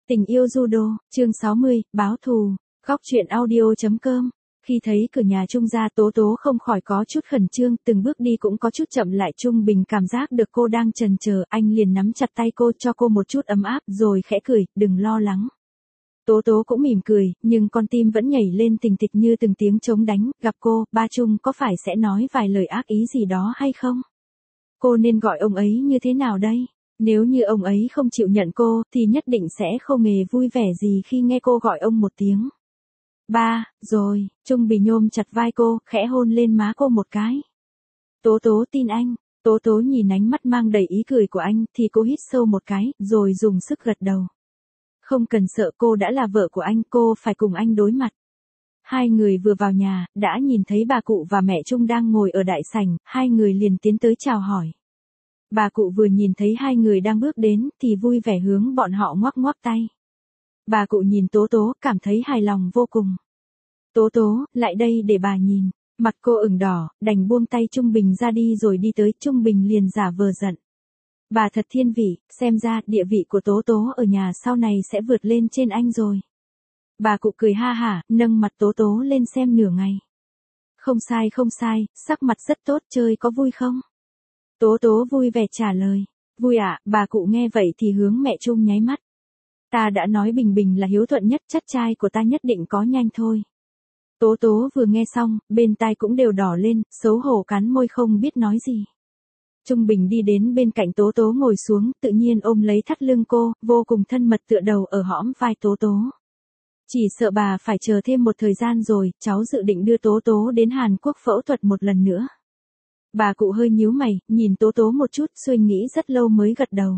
Tình yêu judo, chương 60, báo thù, góc truyện audio.com. Khi thấy cửa nhà Trung ra, Tố Tố không khỏi có chút khẩn trương, từng bước đi cũng có chút chậm lại. Trung Bình cảm giác được cô đang chần chờ, anh liền nắm chặt tay cô, cho cô một chút ấm áp, rồi khẽ cười, đừng lo lắng. Tố Tố cũng mỉm cười, nhưng con tim vẫn nhảy lên tình thịch như từng tiếng trống đánh. Gặp cô, ba Trung có phải sẽ nói vài lời ác ý gì đó hay không? Cô nên gọi ông ấy như thế nào đây? Nếu như ông ấy không chịu nhận cô, thì nhất định sẽ không hề vui vẻ gì khi nghe cô gọi ông một tiếng. Ba, rồi, Trung Bình nhôm chặt vai cô, khẽ hôn lên má cô một cái. Tố Tố tin anh. Tố Tố nhìn ánh mắt mang đầy ý cười của anh, thì cô hít sâu một cái, rồi dùng sức gật đầu. Không cần sợ, cô đã là vợ của anh, cô phải cùng anh đối mặt. Hai người vừa vào nhà, đã nhìn thấy bà cụ và mẹ Trung đang ngồi ở đại sảnh, hai người liền tiến tới chào hỏi. Bà cụ vừa nhìn thấy hai người đang bước đến, thì vui vẻ hướng bọn họ ngoắc ngoắc tay. Bà cụ nhìn Tố Tố, cảm thấy hài lòng vô cùng. Tố Tố, lại đây để bà nhìn. Mặt cô ửng đỏ, đành buông tay Trung Bình ra đi rồi đi tới. Trung Bình liền giả vờ giận. Bà thật thiên vị, xem ra địa vị của Tố Tố ở nhà sau này sẽ vượt lên trên anh rồi. Bà cụ cười ha hả, nâng mặt Tố Tố lên xem nửa ngày. Không sai, sắc mặt rất tốt, chơi có vui không? Tố Tố vui vẻ trả lời. Vui ạ. Bà cụ nghe vậy thì hướng mẹ Trung nháy mắt. Ta đã nói Bình Bình là hiếu thuận nhất, chắc trai của ta nhất định có nhanh thôi. Tố Tố vừa nghe xong, bên tai cũng đều đỏ lên, xấu hổ cắn môi không biết nói gì. Trung Bình đi đến bên cạnh Tố Tố ngồi xuống, tự nhiên ôm lấy thắt lưng cô, vô cùng thân mật tựa đầu ở hõm vai Tố Tố. Chỉ sợ bà phải chờ thêm một thời gian rồi, cháu dự định đưa Tố Tố đến Hàn Quốc phẫu thuật một lần nữa. Bà cụ hơi nhíu mày, nhìn Tố Tố một chút, suy nghĩ rất lâu mới gật đầu.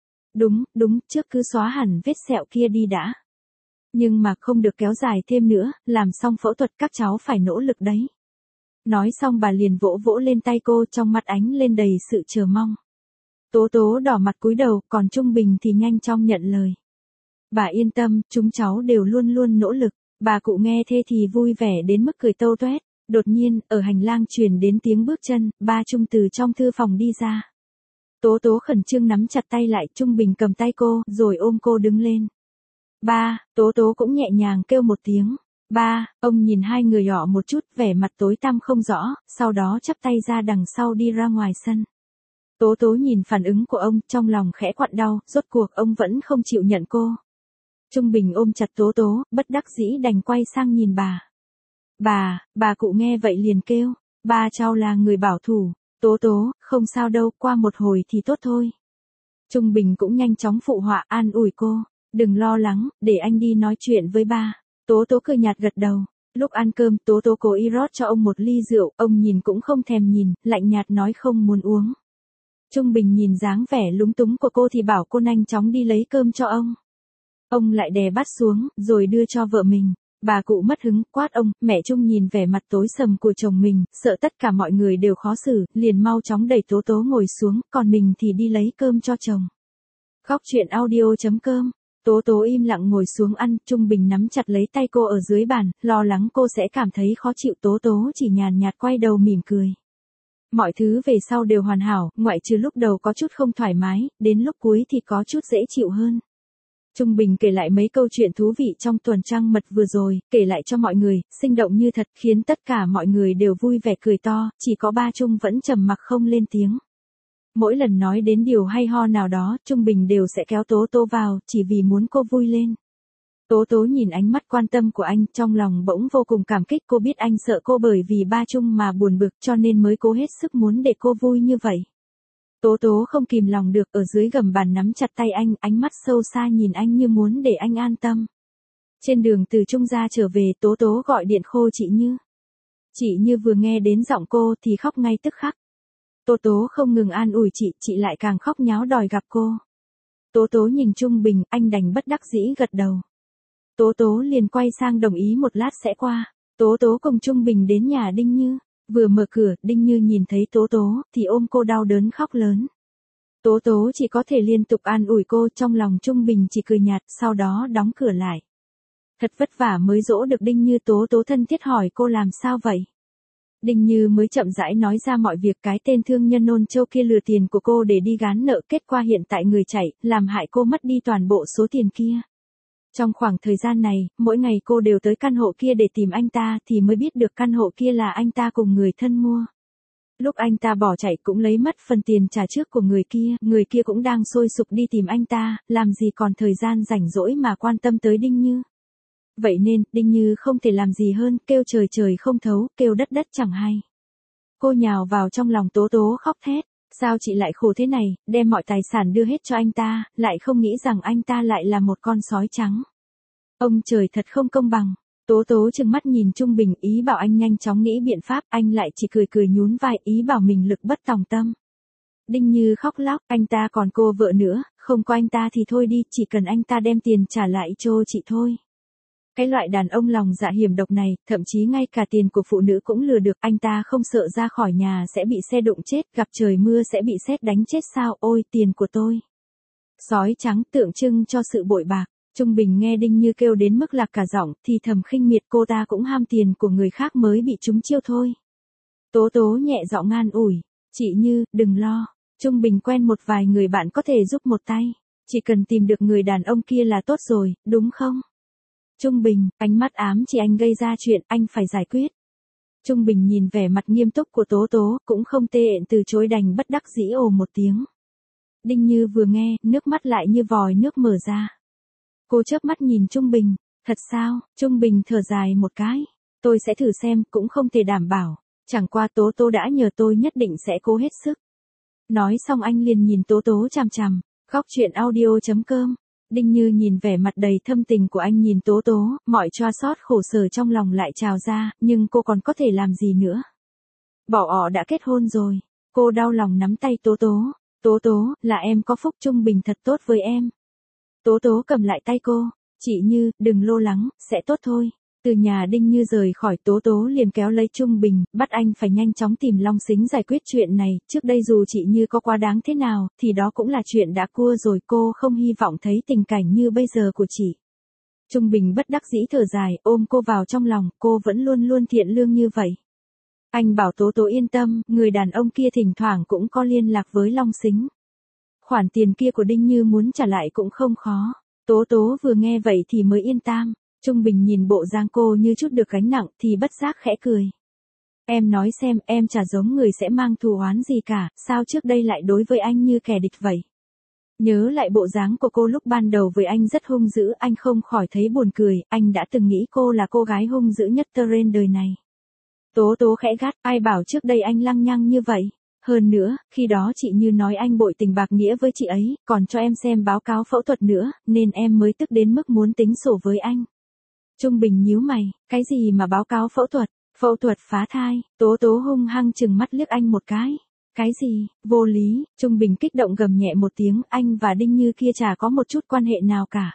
Đúng, trước cứ xóa hẳn vết sẹo kia đi đã. Nhưng mà không được kéo dài thêm nữa, làm xong phẫu thuật các cháu phải nỗ lực đấy. Nói xong bà liền vỗ vỗ lên tay cô, trong mắt ánh lên đầy sự chờ mong. Tố Tố đỏ mặt cúi đầu, còn Trung Bình thì nhanh chóng nhận lời. Bà yên tâm, chúng cháu đều luôn luôn nỗ lực. Bà cụ nghe thế thì vui vẻ đến mức cười tâu toét. Đột nhiên, ở hành lang truyền đến tiếng bước chân, ba Trung từ trong thư phòng đi ra. Tố Tố khẩn trương nắm chặt tay lại, Trung Bình cầm tay cô, rồi ôm cô đứng lên. Ba, Tố Tố cũng nhẹ nhàng kêu một tiếng. Ba, ông nhìn hai người nhỏ một chút, vẻ mặt tối tăm không rõ, sau đó chắp tay ra đằng sau đi ra ngoài sân. Tố Tố nhìn phản ứng của ông, trong lòng khẽ quặn đau, rốt cuộc ông vẫn không chịu nhận cô. Trung Bình ôm chặt Tố Tố, bất đắc dĩ đành quay sang nhìn bà. Bà cụ nghe vậy liền kêu, ba cháu là người bảo thủ. Tố Tố, không sao đâu, qua một hồi thì tốt thôi. Trung Bình cũng nhanh chóng phụ họa an ủi cô, đừng lo lắng, để anh đi nói chuyện với ba. Tố Tố cười nhạt gật đầu. Lúc ăn cơm, Tố Tố cố ý rót cho ông một ly rượu, ông nhìn cũng không thèm nhìn, lạnh nhạt nói không muốn uống. Trung Bình nhìn dáng vẻ lúng túng của cô thì bảo cô nhanh chóng đi lấy cơm cho ông. Ông lại đè bát xuống, rồi đưa cho vợ mình. Bà cụ mất hứng, quát ông. Mẹ Trung nhìn vẻ mặt tối sầm của chồng mình, sợ tất cả mọi người đều khó xử, liền mau chóng đẩy Tố Tố ngồi xuống, còn mình thì đi lấy cơm cho chồng. Góc truyện audio.com. Tố Tố im lặng ngồi xuống ăn, Trung Bình nắm chặt lấy tay cô ở dưới bàn, lo lắng cô sẽ cảm thấy khó chịu. Tố Tố chỉ nhàn nhạt quay đầu mỉm cười. Mọi thứ về sau đều hoàn hảo, ngoại trừ lúc đầu có chút không thoải mái, đến lúc cuối thì có chút dễ chịu hơn. Trung Bình kể lại mấy câu chuyện thú vị trong tuần trăng mật vừa rồi, kể lại cho mọi người, sinh động như thật, khiến tất cả mọi người đều vui vẻ cười to, chỉ có ba Trung vẫn trầm mặc không lên tiếng. Mỗi lần nói đến điều hay ho nào đó, Trung Bình đều sẽ kéo Tố Tố vào, chỉ vì muốn cô vui lên. Tố Tố nhìn ánh mắt quan tâm của anh, trong lòng bỗng vô cùng cảm kích. Cô biết anh sợ cô bởi vì ba Trung mà buồn bực, cho nên mới cố hết sức muốn để cô vui như vậy. Tố Tố không kìm lòng được, ở dưới gầm bàn nắm chặt tay anh, ánh mắt sâu xa nhìn anh như muốn để anh an tâm. Trên đường từ Trung ra trở về, Tố Tố gọi điện khô chị Như. Chị Như vừa nghe đến giọng cô thì khóc ngay tức khắc. Tố Tố không ngừng an ủi chị lại càng khóc nháo đòi gặp cô. Tố Tố nhìn Trung Bình, anh đành bất đắc dĩ gật đầu. Tố Tố liền quay sang đồng ý một lát sẽ qua. Tố Tố cùng Trung Bình đến nhà Đinh Như. Vừa mở cửa, Đinh Như nhìn thấy Tố Tố, thì ôm cô đau đớn khóc lớn. Tố Tố chỉ có thể liên tục an ủi cô, trong lòng Trung Bình chỉ cười nhạt, sau đó đóng cửa lại. Thật vất vả mới dỗ được Đinh Như. Tố Tố thân thiết hỏi cô làm sao vậy. Đinh Như mới chậm rãi nói ra mọi việc. Cái tên thương nhân Nôn Châu kia lừa tiền của cô để đi gán nợ, kết quả hiện tại người chạy, làm hại cô mất đi toàn bộ số tiền kia. Trong khoảng thời gian này, mỗi ngày cô đều tới căn hộ kia để tìm anh ta thì mới biết được căn hộ kia là anh ta cùng người thân mua. Lúc anh ta bỏ chạy cũng lấy mất phần tiền trả trước của người kia cũng đang sôi sục đi tìm anh ta, làm gì còn thời gian rảnh rỗi mà quan tâm tới Đinh Như. Vậy nên, Đinh Như không thể làm gì hơn, kêu trời trời không thấu, kêu đất đất chẳng hay. Cô nhào vào trong lòng Tố Tố khóc thét, sao chị lại khổ thế này, đem mọi tài sản đưa hết cho anh ta, lại không nghĩ rằng anh ta lại là một con sói trắng. Ông trời thật không công bằng. Tố Tố trừng mắt nhìn Trung Bình ý bảo anh nhanh chóng nghĩ biện pháp, anh lại chỉ cười cười nhún vai ý bảo mình lực bất tòng tâm. Đinh Như khóc lóc, anh ta còn cô vợ nữa, không có anh ta thì thôi đi, chỉ cần anh ta đem tiền trả lại cho chị thôi. Cái loại đàn ông lòng dạ hiểm độc này, thậm chí ngay cả tiền của phụ nữ cũng lừa được, anh ta không sợ ra khỏi nhà sẽ bị xe đụng chết, gặp trời mưa sẽ bị sét đánh chết sao, ôi tiền của tôi. Sói trắng tượng trưng cho sự bội bạc. Trung Bình nghe Đinh Như kêu đến mức lạc cả giọng thì thầm khinh miệt, cô ta cũng ham tiền của người khác mới bị trúng chiêu thôi. Tố Tố nhẹ giọng an ủi, chị Như, đừng lo, Trung Bình quen một vài người bạn có thể giúp một tay, chỉ cần tìm được người đàn ông kia là tốt rồi, đúng không? Trung Bình, ánh mắt ám chỉ anh gây ra chuyện, anh phải giải quyết. Trung Bình nhìn vẻ mặt nghiêm túc của Tố Tố, cũng không tê ện từ chối đành bất đắc dĩ ồ một tiếng. Đinh Như vừa nghe, nước mắt lại như vòi nước mở ra. Cô chớp mắt nhìn Trung Bình, thật sao? Trung Bình thở dài một cái, tôi sẽ thử xem, cũng không thể đảm bảo, chẳng qua Tố Tố đã nhờ tôi nhất định sẽ cố hết sức. Nói xong anh liền nhìn Tố Tố chằm chằm, góc chuyện audio.com. Đinh Như nhìn vẻ mặt đầy thâm tình của anh nhìn Tố Tố, mọi choa xót khổ sở trong lòng lại trào ra, nhưng cô còn có thể làm gì nữa? Bảo họ đã kết hôn rồi, cô đau lòng nắm tay Tố Tố, Tố Tố, là em có phúc, Trung Bình thật tốt với em. Tố Tố cầm lại tay cô, chị Như, đừng lo lắng, sẽ tốt thôi. Từ nhà Đinh Như rời khỏi, Tố Tố liền kéo lấy Trung Bình, bắt anh phải nhanh chóng tìm Long Sính giải quyết chuyện này, trước đây dù chị Như có quá đáng thế nào, thì đó cũng là chuyện đã qua rồi, cô không hy vọng thấy tình cảnh như bây giờ của chị. Trung Bình bất đắc dĩ thở dài, ôm cô vào trong lòng, cô vẫn luôn luôn thiện lương như vậy. Anh bảo Tố Tố yên tâm, người đàn ông kia thỉnh thoảng cũng có liên lạc với Long Sính. Khoản tiền kia của Đinh Như muốn trả lại cũng không khó. Tố Tố vừa nghe vậy thì mới yên tâm. Trung Bình nhìn bộ dáng cô như chút được gánh nặng thì bất giác khẽ cười. Em nói xem, em chả giống người sẽ mang thù oán gì cả, sao trước đây lại đối với anh như kẻ địch vậy? Nhớ lại bộ dáng của cô lúc ban đầu với anh rất hung dữ, anh không khỏi thấy buồn cười, anh đã từng nghĩ cô là cô gái hung dữ nhất trên đời này. Tố Tố khẽ gắt, ai bảo trước đây anh lăng nhăng như vậy? Hơn nữa, khi đó chị Như nói anh bội tình bạc nghĩa với chị ấy, còn cho em xem báo cáo phẫu thuật nữa, nên em mới tức đến mức muốn tính sổ với anh. Trung Bình nhíu mày, cái gì mà báo cáo phẫu thuật phá thai, Tố Tố hung hăng chừng mắt liếc anh một cái. Cái gì, vô lý, Trung Bình kích động gầm nhẹ một tiếng, anh và Đinh Như kia chả có một chút quan hệ nào cả.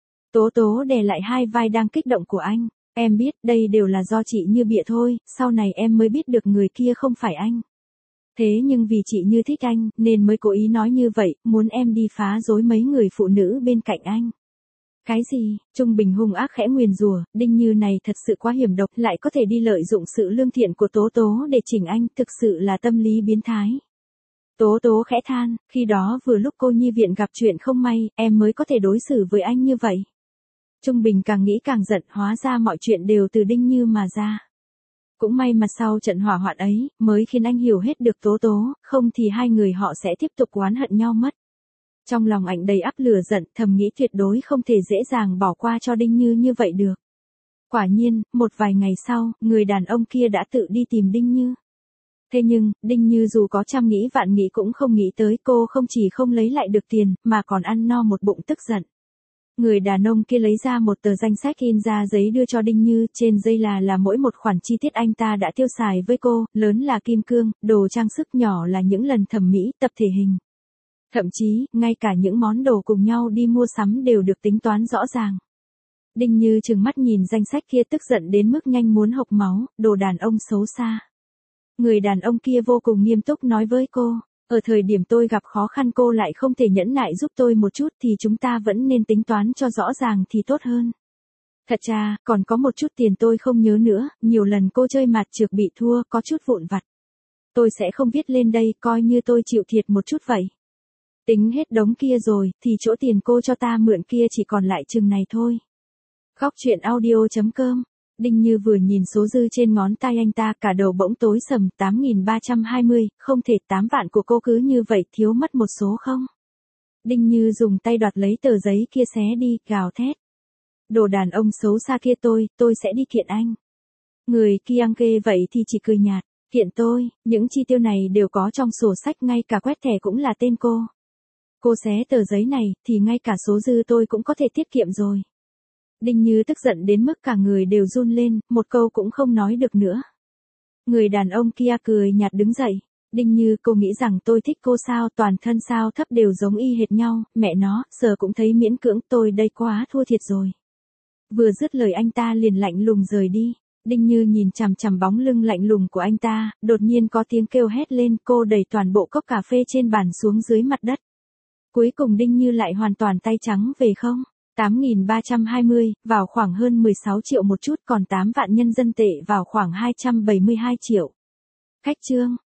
Tố Tố đè lại hai vai đang kích động của anh, em biết đây đều là do chị Như bịa thôi, sau này em mới biết được người kia không phải anh. Thế nhưng vì chị Như thích anh, nên mới cố ý nói như vậy, muốn em đi phá rối mấy người phụ nữ bên cạnh anh. Cái gì, Trung Bình hung ác khẽ nguyền rủa, Đinh Như này thật sự quá hiểm độc, lại có thể đi lợi dụng sự lương thiện của Tố Tố để chỉnh anh, thực sự là tâm lý biến thái. Tố Tố khẽ than, khi đó vừa lúc cô nhi viện gặp chuyện không may, em mới có thể đối xử với anh như vậy. Trung Bình càng nghĩ càng giận, hóa ra mọi chuyện đều từ Đinh Như mà ra. Cũng may mà sau trận hỏa hoạn ấy, mới khiến anh hiểu hết được Tố Tố, không thì hai người họ sẽ tiếp tục oán hận nhau mất. Trong lòng anh đầy ắp lửa giận, thầm nghĩ tuyệt đối không thể dễ dàng bỏ qua cho Đinh Như vậy được. Quả nhiên, một vài ngày sau, người đàn ông kia đã tự đi tìm Đinh Như. Thế nhưng, Đinh Như dù có trăm nghĩ vạn nghĩ cũng không nghĩ tới cô không chỉ không lấy lại được tiền, mà còn ăn no một bụng tức giận. Người đàn ông kia lấy ra một tờ danh sách in ra giấy đưa cho Đinh Như, trên giấy là mỗi một khoản chi tiết anh ta đã tiêu xài với cô, lớn là kim cương, đồ trang sức, nhỏ là những lần thẩm mỹ, tập thể hình. Thậm chí, ngay cả những món đồ cùng nhau đi mua sắm đều được tính toán rõ ràng. Đinh Như trừng mắt nhìn danh sách kia tức giận đến mức nhanh muốn hộc máu, đồ đàn ông xấu xa. Người đàn ông kia vô cùng nghiêm túc nói với cô, ở thời điểm tôi gặp khó khăn cô lại không thể nhẫn nại giúp tôi một chút thì chúng ta vẫn nên tính toán cho rõ ràng thì tốt hơn. Thật ra, còn có một chút tiền tôi không nhớ nữa, nhiều lần cô chơi mặt trược bị thua, có chút vụn vặt. Tôi sẽ không viết lên đây, coi như tôi chịu thiệt một chút vậy. Tính hết đống kia rồi, thì chỗ tiền cô cho ta mượn kia chỉ còn lại chừng này thôi. Khóc chuyện audio.com. Đinh Như vừa nhìn số dư trên ngón tay anh ta cả đầu bỗng tối sầm. 8.320, không thể 8 vạn của cô cứ như vậy thiếu mất một số không? Đinh Như dùng tay đoạt lấy tờ giấy kia xé đi, gào thét. Đồ đàn ông xấu xa kia tôi sẽ đi kiện anh. Người kia ăn kê vậy thì chỉ cười nhạt. Kiện tôi, những chi tiêu này đều có trong sổ sách, ngay cả quét thẻ cũng là tên cô. Cô xé tờ giấy này, thì ngay cả số dư tôi cũng có thể tiết kiệm rồi. Đinh Như tức giận đến mức cả người đều run lên, một câu cũng không nói được nữa. Người đàn ông kia cười nhạt đứng dậy. Đinh Như, cô nghĩ rằng tôi thích cô sao, toàn thân sao thấp đều giống y hệt nhau, mẹ nó, giờ cũng thấy miễn cưỡng, tôi đây quá thua thiệt rồi. Vừa dứt lời anh ta liền lạnh lùng rời đi. Đinh Như nhìn chằm chằm bóng lưng lạnh lùng của anh ta, đột nhiên có tiếng kêu hét lên, cô đẩy toàn bộ cốc cà phê trên bàn xuống dưới mặt đất. Cuối cùng Đinh Như lại hoàn toàn tay trắng về không. 8.320, vào khoảng hơn 16 triệu một chút, còn 8 vạn nhân dân tệ vào khoảng 272 triệu. Khách chương.